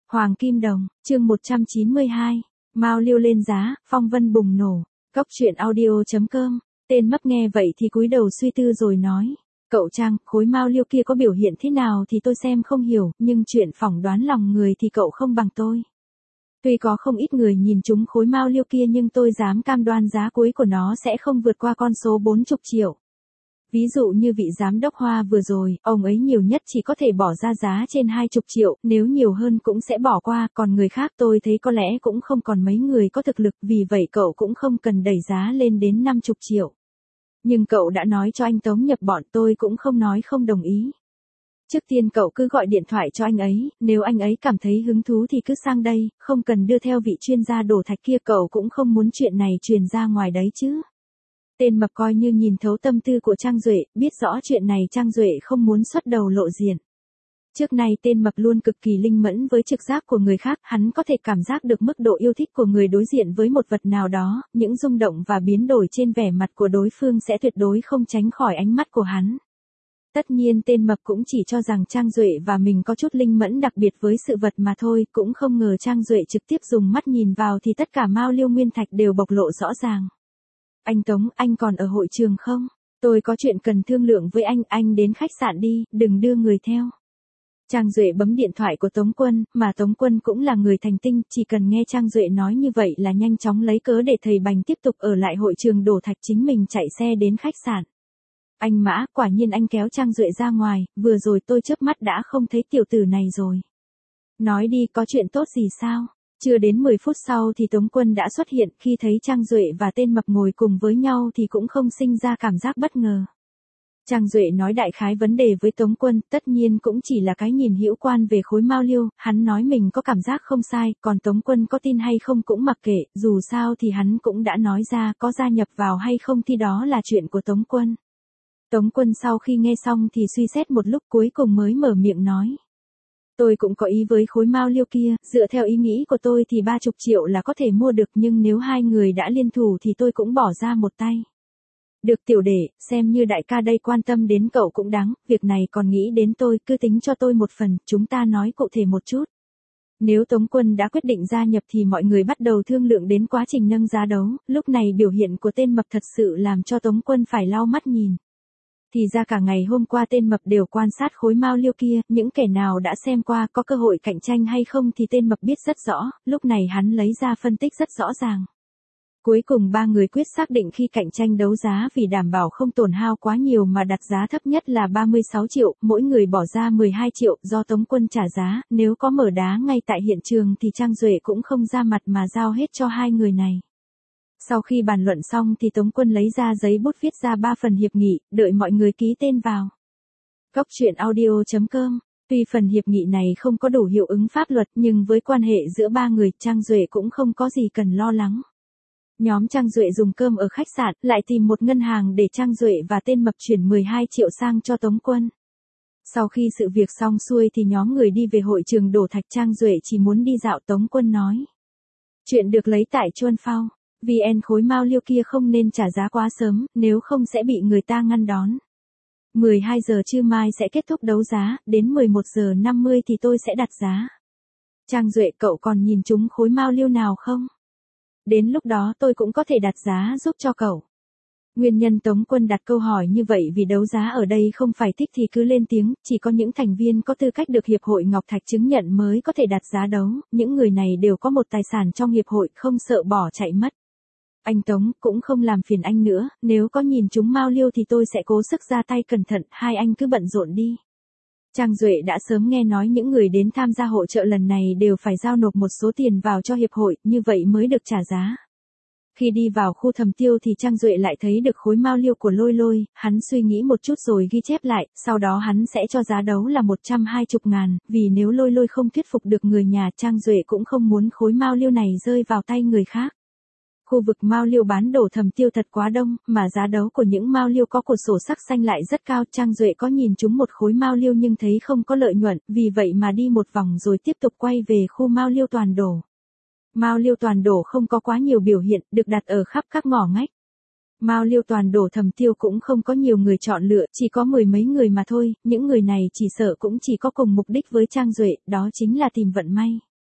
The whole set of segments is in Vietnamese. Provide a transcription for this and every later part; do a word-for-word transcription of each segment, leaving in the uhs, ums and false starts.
Hoàng Kim Đồng, chương một trăm chín mươi hai. Mao Liêu lên giá, phong vân bùng nổ. Cốc truyện audio chấm com. Tên mấp nghe vậy thì cúi đầu suy tư rồi nói. Cậu Trang, khối Mao Liêu kia có biểu hiện thế nào thì tôi xem không hiểu, nhưng chuyện phỏng đoán lòng người thì cậu không bằng tôi. Tuy có không ít người nhìn trúng khối Mao Liêu kia nhưng tôi dám cam đoan giá cuối của nó sẽ không vượt qua con số bốn mươi triệu. Ví dụ như vị giám đốc Hoa vừa rồi, ông ấy nhiều nhất chỉ có thể bỏ ra giá trên hai mươi triệu, nếu nhiều hơn cũng sẽ bỏ qua, còn người khác tôi thấy có lẽ cũng không còn mấy người có thực lực, vì vậy cậu cũng không cần đẩy giá lên đến năm mươi triệu. Nhưng cậu đã nói cho anh Tống nhập bọn, tôi cũng không nói không đồng ý. Trước tiên cậu cứ gọi điện thoại cho anh ấy, nếu anh ấy cảm thấy hứng thú thì cứ sang đây, không cần đưa theo vị chuyên gia đổ thạch kia, cậu cũng không muốn chuyện này truyền ra ngoài đấy chứ. Tên mập coi như nhìn thấu tâm tư của Trang Duệ, biết rõ chuyện này Trang Duệ không muốn xuất đầu lộ diện. Trước nay tên mập luôn cực kỳ linh mẫn với trực giác của người khác, hắn có thể cảm giác được mức độ yêu thích của người đối diện với một vật nào đó, những rung động và biến đổi trên vẻ mặt của đối phương sẽ tuyệt đối không tránh khỏi ánh mắt của hắn. Tất nhiên tên mập cũng chỉ cho rằng Trang Duệ và mình có chút linh mẫn đặc biệt với sự vật mà thôi, cũng không ngờ Trang Duệ trực tiếp dùng mắt nhìn vào thì tất cả Mao Liêu nguyên thạch đều bộc lộ rõ ràng. Anh Tống, anh còn ở hội trường không? Tôi có chuyện cần thương lượng với anh, anh đến khách sạn đi, đừng đưa người theo. Trang Duệ bấm điện thoại của Tống Quân, mà Tống Quân cũng là người thành tinh, chỉ cần nghe Trang Duệ nói như vậy là nhanh chóng lấy cớ để thầy Bành tiếp tục ở lại hội trường đổ thạch, chính mình chạy xe đến khách sạn. Anh Mã, quả nhiên anh kéo Trang Duệ ra ngoài, vừa rồi tôi chớp mắt đã không thấy tiểu tử này rồi. Nói đi, có chuyện tốt gì sao? Chưa đến mười phút sau thì Tống Quân đã xuất hiện, khi thấy Trang Duệ và tên mập ngồi cùng với nhau thì cũng không sinh ra cảm giác bất ngờ. Trang Duệ nói đại khái vấn đề với Tống Quân, tất nhiên cũng chỉ là cái nhìn hữu quan về khối Mao Liêu, hắn nói mình có cảm giác không sai, còn Tống Quân có tin hay không cũng mặc kệ, dù sao thì hắn cũng đã nói ra, có gia nhập vào hay không thì đó là chuyện của Tống Quân. Tống Quân sau khi nghe xong thì suy xét một lúc cuối cùng mới mở miệng nói. Tôi cũng có ý với khối Mao Liêu kia, dựa theo ý nghĩ của tôi thì ba mươi triệu là có thể mua được, nhưng nếu hai người đã liên thủ thì tôi cũng bỏ ra một tay. Được tiểu đệ, xem như đại ca đây quan tâm đến cậu cũng đáng, việc này còn nghĩ đến tôi, cứ tính cho tôi một phần, chúng ta nói cụ thể một chút. Nếu Tống Quân đã quyết định gia nhập thì mọi người bắt đầu thương lượng đến quá trình nâng giá đấu, lúc này biểu hiện của tên mập thật sự làm cho Tống Quân phải lau mắt nhìn. Thì ra cả ngày hôm qua tên mập đều quan sát khối Mao Liêu kia, những kẻ nào đã xem qua có cơ hội cạnh tranh hay không thì tên mập biết rất rõ, lúc này hắn lấy ra phân tích rất rõ ràng. Cuối cùng ba người quyết xác định khi cạnh tranh đấu giá vì đảm bảo không tổn hao quá nhiều mà đặt giá thấp nhất là ba mươi sáu triệu, mỗi người bỏ ra mười hai triệu, do Tống Quân trả giá, nếu có mở đá ngay tại hiện trường thì Trang Duệ cũng không ra mặt mà giao hết cho hai người này. Sau khi bàn luận xong thì Tống Quân lấy ra giấy bút viết ra ba phần hiệp nghị, đợi mọi người ký tên vào. Cốc truyện audio chấm com. Tuy phần hiệp nghị này không có đủ hiệu ứng pháp luật nhưng với quan hệ giữa ba người, Trang Duệ cũng không có gì cần lo lắng. Nhóm Trang Duệ dùng cơm ở khách sạn, lại tìm một ngân hàng để Trang Duệ và tên mập chuyển mười hai triệu sang cho Tống Quân. Sau khi sự việc xong xuôi thì nhóm người đi về hội trường đổ thạch, Trang Duệ chỉ muốn đi dạo. Tống Quân nói. Chuyện được lấy tại Chuân Phao. vê en khối Mao Liêu kia không nên trả giá quá sớm, nếu không sẽ bị người ta ngăn đón. mười hai giờ trưa mai sẽ kết thúc đấu giá, đến mười một giờ năm mươi thì tôi sẽ đặt giá. Trang Duệ, cậu còn nhìn trúng khối Mao Liêu nào không? Đến lúc đó tôi cũng có thể đặt giá giúp cho cậu. Nguyên nhân Tống Quân đặt câu hỏi như vậy vì đấu giá ở đây không phải thích thì cứ lên tiếng, chỉ có những thành viên có tư cách được Hiệp hội Ngọc Thạch chứng nhận mới có thể đặt giá đấu, những người này đều có một tài sản trong hiệp hội, không sợ bỏ chạy mất. Anh Tống, cũng không làm phiền anh nữa, nếu có nhìn trúng Mao Liêu thì tôi sẽ cố sức ra tay cẩn thận, hai anh cứ bận rộn đi. Trang Duệ đã sớm nghe nói những người đến tham gia hội chợ lần này đều phải giao nộp một số tiền vào cho hiệp hội, như vậy mới được trả giá. Khi đi vào khu thầm tiêu thì Trang Duệ lại thấy được khối Mao Liêu của Lôi Lôi, hắn suy nghĩ một chút rồi ghi chép lại, sau đó hắn sẽ cho giá đấu là một trăm hai mươi ngàn, vì nếu Lôi Lôi không thuyết phục được người nhà, Trang Duệ cũng không muốn khối Mao Liêu này rơi vào tay người khác. Khu vực Mao Liêu bán đổ thầm tiêu thật quá đông, mà giá đấu của những Mao Liêu có cột sổ sắc xanh lại rất cao. Trang Duệ có nhìn trúng một khối Mao Liêu nhưng thấy không có lợi nhuận, vì vậy mà đi một vòng rồi tiếp tục quay về khu Mao Liêu toàn đổ. Mao Liêu toàn đổ không có quá nhiều biểu hiện, được đặt ở khắp các ngõ ngách. Mao Liêu toàn đổ thầm tiêu cũng không có nhiều người chọn lựa, chỉ có mười mấy người mà thôi, những người này chỉ sợ cũng chỉ có cùng mục đích với Trang Duệ, đó chính là tìm vận may.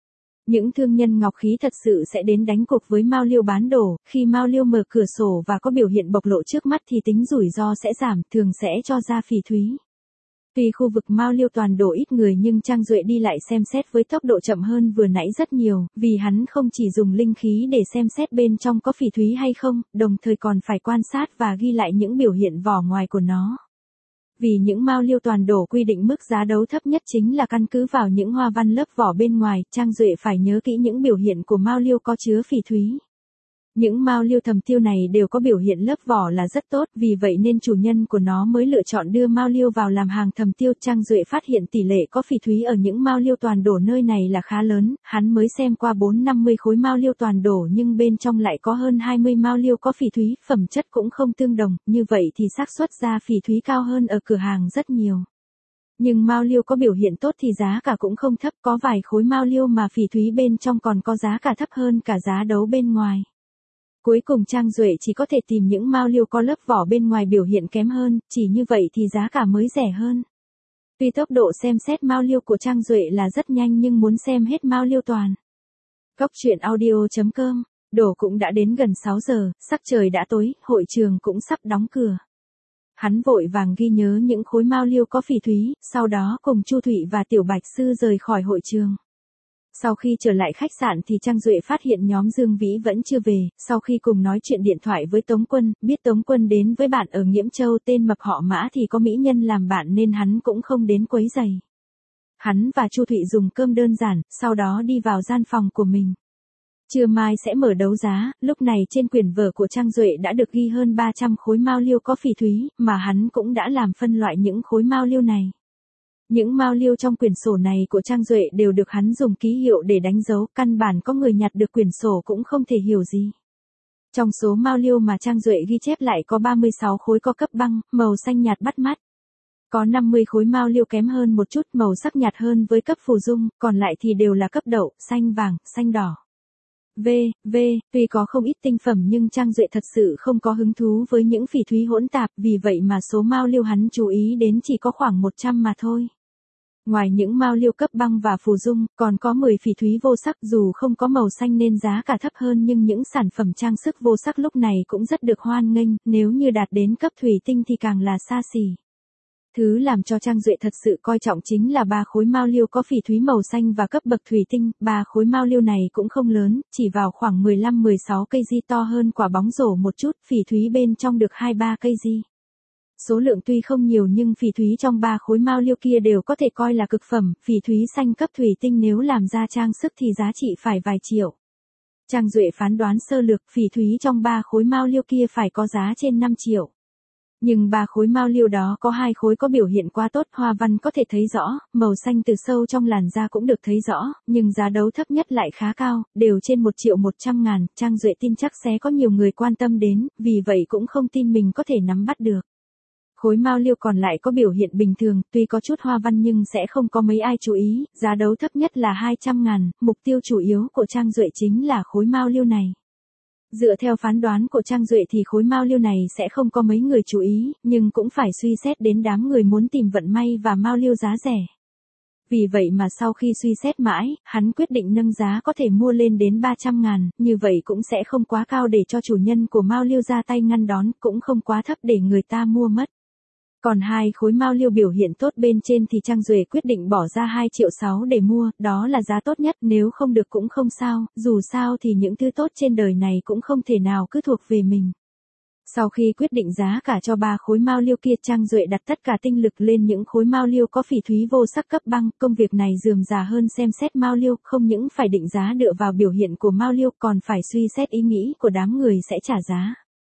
Những thương nhân ngọc khí thật sự sẽ đến đánh cuộc với Mao Liêu bán đồ, khi Mao Liêu mở cửa sổ và có biểu hiện bộc lộ trước mắt thì tính rủi ro sẽ giảm, thường sẽ cho ra phỉ thúy. Tuy khu vực Mao Liêu toàn đổ ít người nhưng Trang Duệ đi lại xem xét với tốc độ chậm hơn vừa nãy rất nhiều, vì hắn không chỉ dùng linh khí để xem xét bên trong có phỉ thúy hay không, đồng thời còn phải quan sát và ghi lại những biểu hiện vỏ ngoài của nó. Vì những Mao Liêu toàn đổ quy định mức giá đấu thấp nhất chính là căn cứ vào những hoa văn lớp vỏ bên ngoài, Trang Duệ phải nhớ kỹ những biểu hiện của Mao Liêu có chứa phỉ thúy. Những Mao Liêu thầm tiêu này đều có biểu hiện lớp vỏ là rất tốt, vì vậy nên chủ nhân của nó mới lựa chọn đưa Mao Liêu vào làm hàng thầm tiêu. Trang Duệ phát hiện tỷ lệ có phỉ thúy ở những Mao Liêu toàn đổ nơi này là khá lớn, hắn mới xem qua bốn năm mươi khối Mao Liêu toàn đổ nhưng bên trong lại có hơn hai mươi Mao Liêu có phỉ thúy, phẩm chất cũng không tương đồng, như vậy thì xác suất ra phỉ thúy cao hơn ở cửa hàng rất nhiều. Nhưng Mao Liêu có biểu hiện tốt thì giá cả cũng không thấp, có vài khối Mao Liêu mà phỉ thúy bên trong còn có giá cả thấp hơn cả giá đấu bên ngoài. Cuối cùng Trang Duệ chỉ có thể tìm những Mao Liêu có lớp vỏ bên ngoài biểu hiện kém hơn, chỉ như vậy thì giá cả mới rẻ hơn. Tuy tốc độ xem xét Mao Liêu của Trang Duệ là rất nhanh nhưng muốn xem hết Mao Liêu toàn. Cốc truyện audio chấm com, đổ cũng đã đến gần sáu giờ, sắc trời đã tối, hội trường cũng sắp đóng cửa. Hắn vội vàng ghi nhớ những khối Mao Liêu có phỉ thúy, sau đó cùng Chu Thụy và Tiểu Bạch Sư rời khỏi hội trường. Sau khi trở lại khách sạn thì Trang Duệ phát hiện nhóm Dương Vĩ vẫn chưa về, sau khi cùng nói chuyện điện thoại với Tống Quân, biết Tống Quân đến với bạn ở Nghiễm Châu tên mập họ Mã thì có mỹ nhân làm bạn nên hắn cũng không đến quấy rầy. Hắn và Chu Thụy dùng cơm đơn giản, sau đó đi vào gian phòng của mình. Trưa mai sẽ mở đấu giá, lúc này trên quyển vở của Trang Duệ đã được ghi hơn ba trăm khối Mao Liêu có phỉ thúy, mà hắn cũng đã làm phân loại những khối Mao Liêu này. Những Mao Liêu trong quyển sổ này của Trang Duệ đều được hắn dùng ký hiệu để đánh dấu, căn bản có người nhặt được quyển sổ cũng không thể hiểu gì. Trong số Mao Liêu mà Trang Duệ ghi chép lại có ba mươi sáu khối có cấp băng, màu xanh nhạt bắt mắt. Có năm mươi khối Mao Liêu kém hơn một chút, màu sắc nhạt hơn với cấp phù dung, còn lại thì đều là cấp đậu, xanh vàng, xanh đỏ. V, V, tuy có không ít tinh phẩm nhưng Trang Duệ thật sự không có hứng thú với những phỉ thúy hỗn tạp, vì vậy mà số Mao Liêu hắn chú ý đến chỉ có khoảng một trăm mà thôi. Ngoài những Mao Liêu cấp băng và phù dung, còn có mười phỉ thúy vô sắc, dù không có màu xanh nên giá cả thấp hơn nhưng những sản phẩm trang sức vô sắc lúc này cũng rất được hoan nghênh, nếu như đạt đến cấp thủy tinh thì càng là xa xỉ. Thứ làm cho Trang Duệ thật sự coi trọng chính là ba khối Mao Liêu có phỉ thúy màu xanh và cấp bậc thủy tinh, ba khối Mao Liêu này cũng không lớn, chỉ vào khoảng mười lăm mười sáu cây di, to hơn quả bóng rổ một chút, phỉ thúy bên trong được hai ba cây di. Số lượng tuy không nhiều nhưng phỉ thúy trong ba khối Mao Liêu kia đều có thể coi là cực phẩm, phỉ thúy xanh cấp thủy tinh nếu làm ra trang sức thì giá trị phải vài triệu. Trang Duệ phán đoán sơ lược, phỉ thúy trong ba khối Mao Liêu kia phải có giá trên năm triệu. Nhưng ba khối Mao Liêu đó có hai khối có biểu hiện quá tốt, hoa văn có thể thấy rõ, màu xanh từ sâu trong làn da cũng được thấy rõ, nhưng giá đấu thấp nhất lại khá cao, đều trên một triệu một trăm ngàn, Trang Duệ tin chắc sẽ có nhiều người quan tâm đến, vì vậy cũng không tin mình có thể nắm bắt được. Khối Mao Liêu còn lại có biểu hiện bình thường, tuy có chút hoa văn nhưng sẽ không có mấy ai chú ý, giá đấu thấp nhất là hai trăm ngàn, mục tiêu chủ yếu của Trang Duệ chính là khối Mao Liêu này. Dựa theo phán đoán của Trang Duệ thì khối Mao Liêu này sẽ không có mấy người chú ý, nhưng cũng phải suy xét đến đám người muốn tìm vận may và Mao Liêu giá rẻ. Vì vậy mà sau khi suy xét mãi, hắn quyết định nâng giá có thể mua lên đến ba trăm ngàn, như vậy cũng sẽ không quá cao để cho chủ nhân của Mao Liêu ra tay ngăn đón, cũng không quá thấp để người ta mua mất. Còn hai khối Mao Liêu biểu hiện tốt bên trên thì Trang Duệ quyết định bỏ ra hai triệu sáu để mua, đó là giá tốt nhất, nếu không được cũng không sao, dù sao thì những thứ tốt trên đời này cũng không thể nào cứ thuộc về mình. Sau khi quyết định giá cả cho ba khối Mao Liêu kia, Trang Duệ đặt tất cả tinh lực lên những khối Mao Liêu có phỉ thúy vô sắc cấp băng, công việc này rườm rà hơn xem xét Mao Liêu, không những phải định giá dựa vào biểu hiện của Mao Liêu còn phải suy xét ý nghĩ của đám người sẽ trả giá.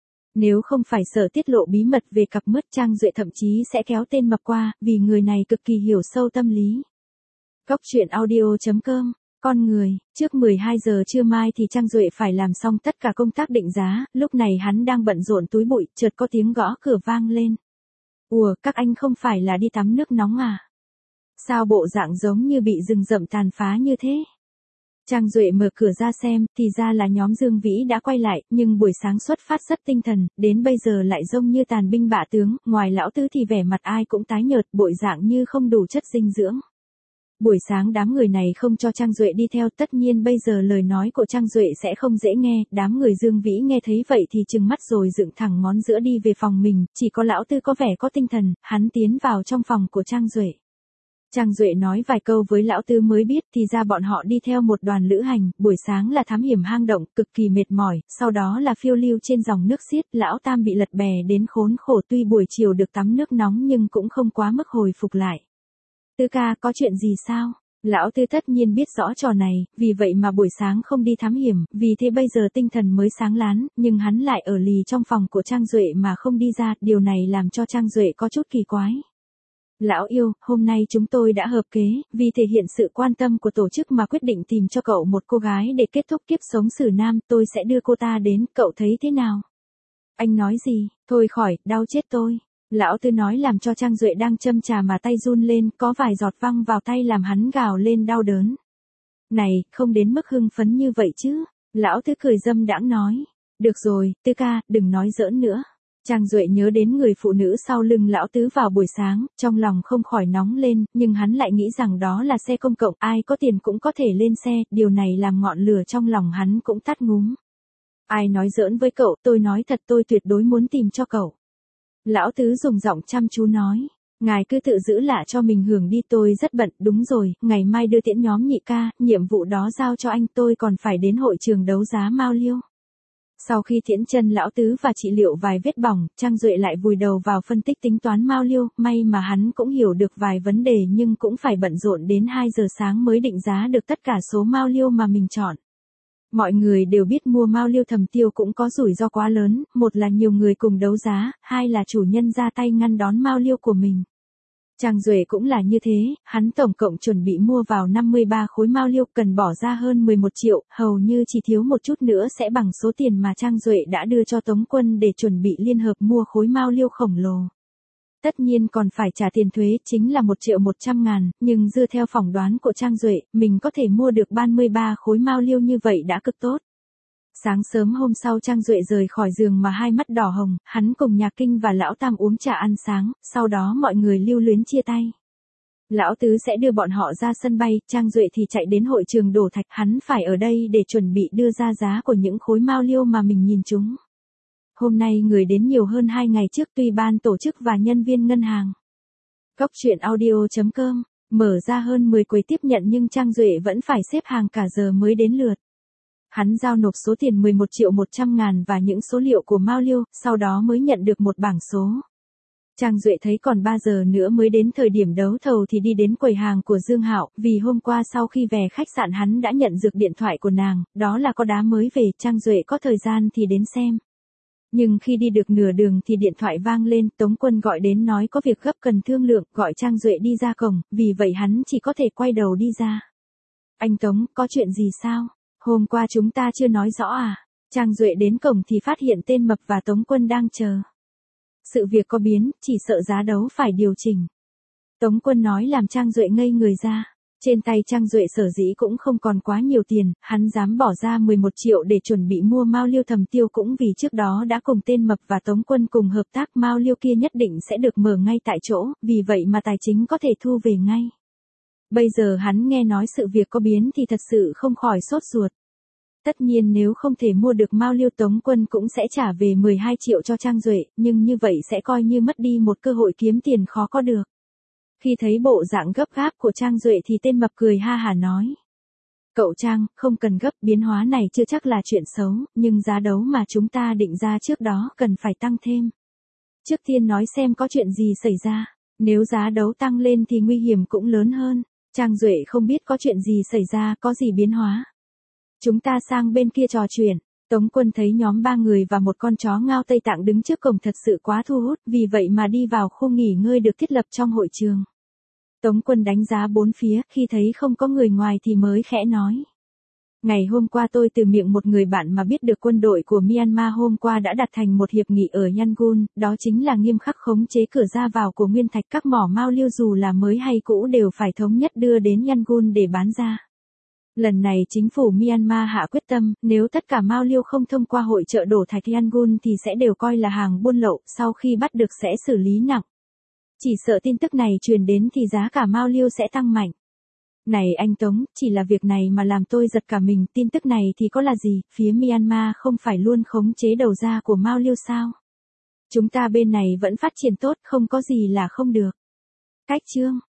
Nếu không phải sợ tiết lộ bí mật về cặp mứt, Trang Duệ thậm chí sẽ kéo tên mập qua, vì người này cực kỳ hiểu sâu tâm lý. Cốc truyện audio chấm com, con người, trước mười hai giờ trưa mai thì Trang Duệ phải làm xong tất cả công tác định giá, lúc này hắn đang bận rộn túi bụi, chợt có tiếng gõ cửa vang lên. Ủa, các anh không phải là đi tắm nước nóng à? Sao bộ dạng giống như bị rừng rậm tàn phá như thế? Trang Duệ mở cửa ra xem, thì ra là nhóm Dương Vĩ đã quay lại, nhưng buổi sáng xuất phát rất tinh thần, đến bây giờ lại giống như tàn binh bạ tướng, ngoài lão tứ thì vẻ mặt ai cũng tái nhợt, bội dạng như không đủ chất dinh dưỡng. Buổi sáng đám người này không cho Trang Duệ đi theo, tất nhiên bây giờ lời nói của Trang Duệ sẽ không dễ nghe, đám người Dương Vĩ nghe thấy vậy thì trừng mắt rồi dựng thẳng ngón giữa đi về phòng mình, chỉ có lão Tư có vẻ có tinh thần, hắn tiến vào trong phòng của Trang Duệ. Trang Duệ nói vài câu với lão Tư mới biết thì ra bọn họ đi theo một đoàn lữ hành, buổi sáng là thám hiểm hang động, cực kỳ mệt mỏi, sau đó là phiêu lưu trên dòng nước xiết, lão Tam bị lật bè đến khốn khổ, tuy buổi chiều được tắm nước nóng nhưng cũng không quá mức hồi phục lại. Tư ca, có chuyện gì sao? Lão Tư tất nhiên biết rõ trò này, vì vậy mà buổi sáng không đi thám hiểm, vì thế bây giờ tinh thần mới sáng láng, nhưng hắn lại ở lì trong phòng của Trang Duệ mà không đi ra, điều này làm cho Trang Duệ có chút kỳ quái. Lão yêu, hôm nay chúng tôi đã hợp kế, vì thể hiện sự quan tâm của tổ chức mà quyết định tìm cho cậu một cô gái để kết thúc kiếp sống xử nam, tôi sẽ đưa cô ta đến, cậu thấy thế nào? Anh nói gì? Thôi khỏi, đau chết tôi. Lão Tư nói làm cho Trang Duệ đang châm trà mà tay run lên, có vài giọt văng vào tay làm hắn gào lên đau đớn. Này, không đến mức hưng phấn như vậy chứ. Lão Tư cười dâm đãng nói. Được rồi, Tư ca, đừng nói giỡn nữa. Trang Duệ nhớ đến người phụ nữ sau lưng lão Tứ vào buổi sáng, trong lòng không khỏi nóng lên, nhưng hắn lại nghĩ rằng đó là xe công cộng, ai có tiền cũng có thể lên xe, điều này làm ngọn lửa trong lòng hắn cũng tắt ngúm. Ai nói giỡn với cậu, tôi nói thật, tôi tuyệt đối muốn tìm cho cậu. Lão Tứ dùng giọng chăm chú nói, ngài cứ tự giữ lạ cho mình hưởng đi, tôi rất bận, đúng rồi, ngày mai đưa tiễn nhóm Nhị ca, nhiệm vụ đó giao cho anh, tôi còn phải đến hội trường đấu giá Mao Liêu. Sau khi tiễn chân lão Tứ và trị liệu vài vết bỏng, Trang Duệ lại vùi đầu vào phân tích tính toán Mao Liêu, may mà hắn cũng hiểu được vài vấn đề nhưng cũng phải bận rộn đến hai giờ sáng mới định giá được tất cả số Mao Liêu mà mình chọn. Mọi người đều biết mua Mao Liêu thầm tiêu cũng có rủi ro quá lớn, một là nhiều người cùng đấu giá, hai là chủ nhân ra tay ngăn đón Mao Liêu của mình. Trang Duệ cũng là như thế, hắn tổng cộng chuẩn bị mua vào năm mươi ba khối Mao Liêu, cần bỏ ra hơn mười một triệu, hầu như chỉ thiếu một chút nữa sẽ bằng số tiền mà Trang Duệ đã đưa cho Tống Quân để chuẩn bị liên hợp mua khối Mao Liêu khổng lồ. Tất nhiên còn phải trả tiền thuế, chính là một triệu một trăm ngàn, nhưng dựa theo phỏng đoán của Trang Duệ, mình có thể mua được ba mươi ba khối Mao Liêu như vậy đã cực tốt. Sáng sớm hôm sau Trang Duệ rời khỏi giường mà hai mắt đỏ hồng, hắn cùng Nhạc Kinh và Lão Tam uống trà ăn sáng, sau đó mọi người lưu luyến chia tay. Lão Tứ sẽ đưa bọn họ ra sân bay, Trang Duệ thì chạy đến hội trường đổ thạch, hắn phải ở đây để chuẩn bị đưa ra giá của những khối Mao Liêu mà mình nhìn chúng. Hôm nay người đến nhiều hơn hai ngày trước, tuy ban tổ chức và nhân viên ngân hàng. Cóc truyện audio chấm com, mở ra hơn mười quầy tiếp nhận nhưng Trang Duệ vẫn phải xếp hàng cả giờ mới đến lượt. Hắn giao nộp số tiền mười một triệu một trăm ngàn và những số liệu của Mao Liêu, sau đó mới nhận được một bảng số. Trang Duệ thấy còn ba giờ nữa mới đến thời điểm đấu thầu thì đi đến quầy hàng của Dương Hạo, vì hôm qua sau khi về khách sạn hắn đã nhận được điện thoại của nàng, đó là có đá mới về, Trang Duệ có thời gian thì đến xem. Nhưng khi đi được nửa đường thì điện thoại vang lên, Tống Quân gọi đến nói có việc gấp cần thương lượng, gọi Trang Duệ đi ra cổng, vì vậy hắn chỉ có thể quay đầu đi ra. Anh Tống, có chuyện gì sao? Hôm qua chúng ta chưa nói rõ à? Trang Duệ đến cổng thì phát hiện tên Mập và Tống Quân đang chờ. Sự việc có biến, chỉ sợ giá đấu phải điều chỉnh. Tống Quân nói làm Trang Duệ ngây người ra. Trên tay Trang Duệ sở dĩ cũng không còn quá nhiều tiền, hắn dám bỏ ra mười một triệu để chuẩn bị mua Mao Liêu thầm tiêu cũng vì trước đó đã cùng tên Mập và Tống Quân cùng hợp tác, Mao Liêu kia nhất định sẽ được mở ngay tại chỗ, vì vậy mà tài chính có thể thu về ngay. Bây giờ hắn nghe nói sự việc có biến thì thật sự không khỏi sốt ruột. Tất nhiên nếu không thể mua được Mao Liêu, Tống Quân cũng sẽ trả về mười hai triệu cho Trang Duệ, nhưng như vậy sẽ coi như mất đi một cơ hội kiếm tiền khó có được. Khi thấy bộ dạng gấp gáp của Trang Duệ thì tên Mập cười ha hả nói. Cậu Trang, không cần gấp, biến hóa này chưa chắc là chuyện xấu, nhưng giá đấu mà chúng ta định ra trước đó cần phải tăng thêm. Trước tiên nói xem có chuyện gì xảy ra, nếu giá đấu tăng lên thì nguy hiểm cũng lớn hơn. Trang Duệ không biết có chuyện gì xảy ra, có gì biến hóa. Chúng ta sang bên kia trò chuyện. Tống Quân thấy nhóm ba người và một con chó ngao Tây Tạng đứng trước cổng thật sự quá thu hút, vì vậy mà đi vào khu nghỉ ngơi được thiết lập trong hội trường. Tống Quân đánh giá bốn phía, khi thấy không có người ngoài thì mới khẽ nói. Ngày hôm qua tôi từ miệng một người bạn mà biết được quân đội của Myanmar hôm qua đã đặt thành một hiệp nghị ở Yangon, đó chính là nghiêm khắc khống chế cửa ra vào của nguyên thạch, các mỏ Mao Liêu dù là mới hay cũ đều phải thống nhất đưa đến Yangon để bán ra. Lần này chính phủ Myanmar hạ quyết tâm, nếu tất cả Mao Liêu không thông qua hội chợ đổ thạch Yangon thì sẽ đều coi là hàng buôn lậu, sau khi bắt được sẽ xử lý nặng. Chỉ sợ tin tức này truyền đến thì giá cả Mao Liêu sẽ tăng mạnh. Này anh Tống, chỉ là việc này mà làm tôi giật cả mình, tin tức này thì có là gì, phía Myanmar không phải luôn khống chế đầu ra của Mao Liêu sao? Chúng ta bên này vẫn phát triển tốt, không có gì là không được. Cách chương